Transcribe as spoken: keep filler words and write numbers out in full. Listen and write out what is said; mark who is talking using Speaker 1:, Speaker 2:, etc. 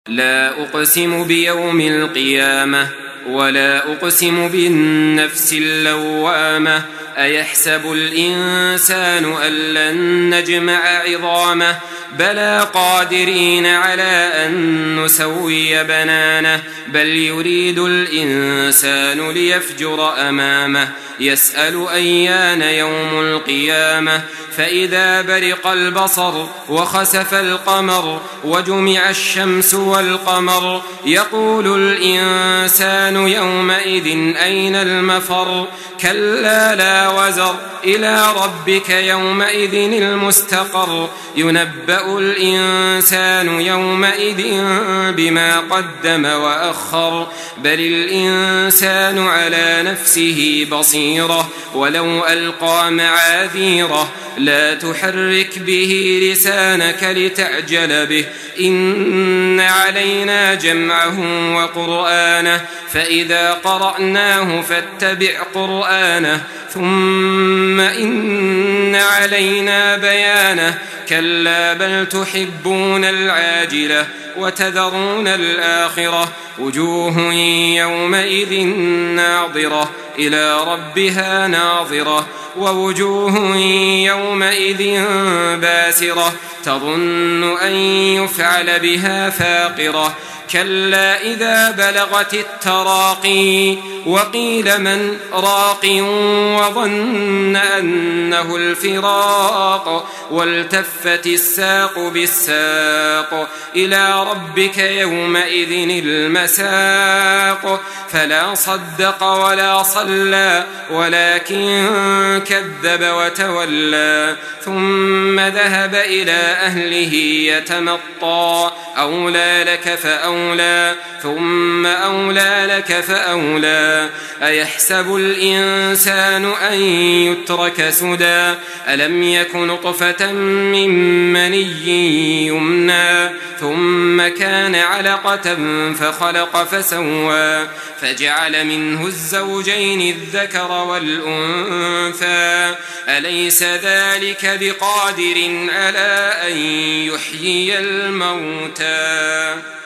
Speaker 1: لا أقسم بيوم القيامة ولا أقسم بالنفس اللوامة أيحسب الإنسان أن لن نجمع عظامه بلى قادرين على أن نسوي بنانه بل يريد الإنسان ليفجر أمامه يسأل أيان يوم القيامة فإذا برق البصر وخسف القمر وجمع الشمس والقمر يقول الإنسان يومئذ أين المفر كلا لا وزر إلى ربك يومئذ المستقر ينبأ الإنسان يومئذ بما قدم وأخر بل الإنسان على نفسه بصيرة ولو ألقى معاذيره لا تحرك به لسانك لتعجل به إن علينا جمعه وقرآنه فإذا قرأناه فاتبع قرآنه ثم إن علينا بيانه كلا بل تحبون العاجلة وتذرون الآخرة وجوه يومئذ ناظرة إلى ربها ناظرة ووجوه يومئذ باسرة تظن أن يفعل بها فاقرة كلا إذا بلغت التراقي وقيل من راق وظن أنه الفراق والتفت الساق بالساق إلى ربك يومئذ المساق فلا صدق ولا صلى ولكن كذب وتولى ثم ذهب إلى أهله يتمطى أولى لك فأولى ثم أولى لك فأولى أيحسب الإنسان أن يترك سدى ألم يك نطفة من مني يمنى ثم كان علقة فخلق فسوى فجعل منه الزوجين الذكر والأنثى أليس ذلك بقادر على أن يحيي الموتى